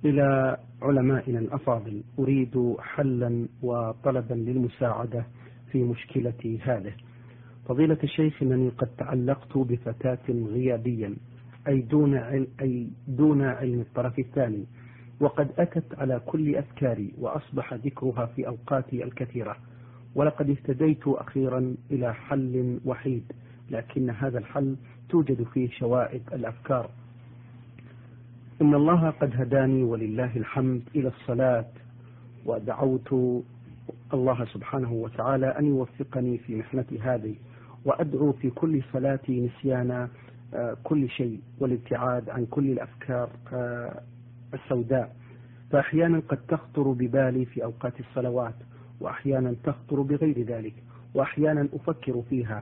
إلى علمائنا الأفاضل، أريد حلا وطلبا للمساعدة في مشكلتي هذه. فضيلة الشيخ، إنني قد تعلقت بفتاة غيابيا، أي دون علم الطرف الثاني، وقد أتت على كل أفكاري وأصبح ذكرها في أوقاتي الكثيرة، ولقد اهتديت أخيرا إلى حل وحيد، لكن هذا الحل توجد فيه شوائب الأفكار. إن الله قد هداني ولله الحمد إلى الصلاة، ودعوت الله سبحانه وتعالى أن يوفقني في محنتي هذه، وأدعو في كل صلاتي نسيان كل شيء والابتعاد عن كل الأفكار السوداء. فأحيانا قد تخطر ببالي في أوقات الصلوات، وأحيانا تخطر بغير ذلك، وأحيانا أفكر فيها،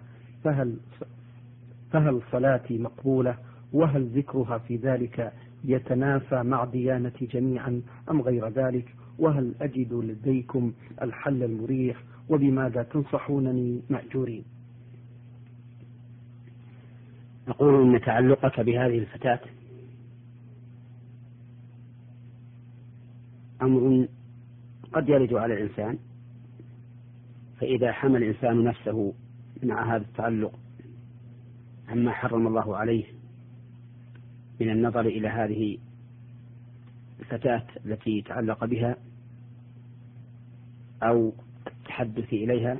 فهل صلاتي مقبولة؟ وهل ذكرها في ذلك يتنافى مع ديانتي جميعا أم غير ذلك؟ وهل أجد لديكم الحل المريح؟ وبماذا تنصحونني مأجورين؟ نقول إن تعلقك بهذه الفتاة أمر قد يرد على الإنسان، فإذا حمل الإنسان نفسه مع هذا التعلق عما حرم الله عليه من النظر إلى هذه الفتاة التي تعلق بها أو التحدث إليها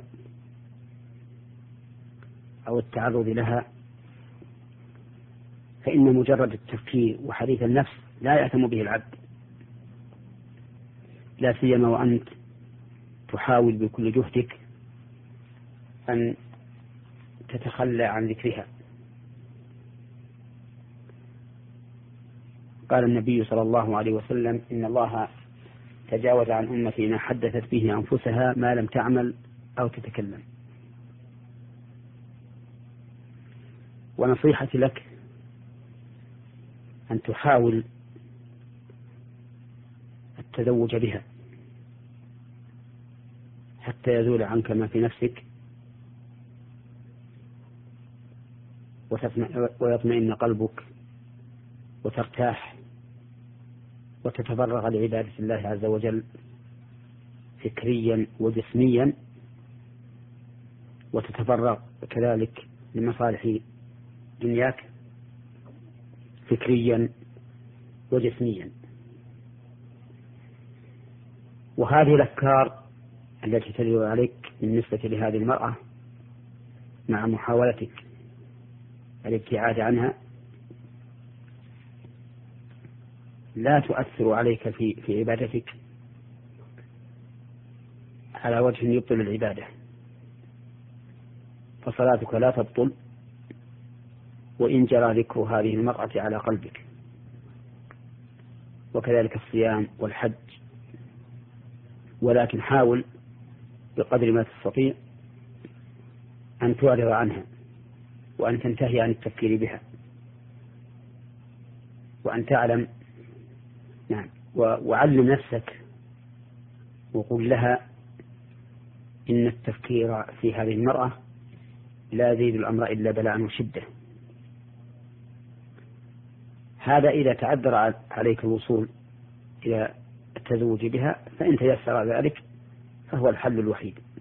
أو التعرض لها، فإن مجرد التفكير وحديث النفس لا يأثم به العبد، لا سيما وأنت تحاول بكل جهدك أن تتخلى عن ذكرها. قال النبي صلى الله عليه وسلم: إن الله تجاوز عن أمتي ما حدثت به أنفسها ما لم تعمل أو تتكلم. ونصيحتي لك أن تحاول التزوج بها حتى يزول عنك ما في نفسك ويطمئن قلبك وترتاح وتتفرغ لعبادة الله عز وجل فكريا وجسميا، وتتفرغ كذلك لمصالح دنياك فكريا وجسميا. وهذه الأفكار التي تدل عليك بالنسبة لهذه المرأة مع محاولتك الابتعاد عنها لا تؤثر عليك في عبادتك على وجه يبطل العبادة، فصلاتك لا تبطل وإن جرى ذكر هذه المرأة على قلبك، وكذلك الصيام والحج. ولكن حاول بقدر ما تستطيع أن تعرض عنها وأن تنتهي عن التفكير بها، وأن تعلم وعلم نفسك وقل لها إن التفكير في هذه المرأة لا يزيد الأمر إلا بلاء وشدة. هذا إذا تعذر عليك الوصول إلى التزوج بها، فإن تيسر ذلك فهو الحل الوحيد.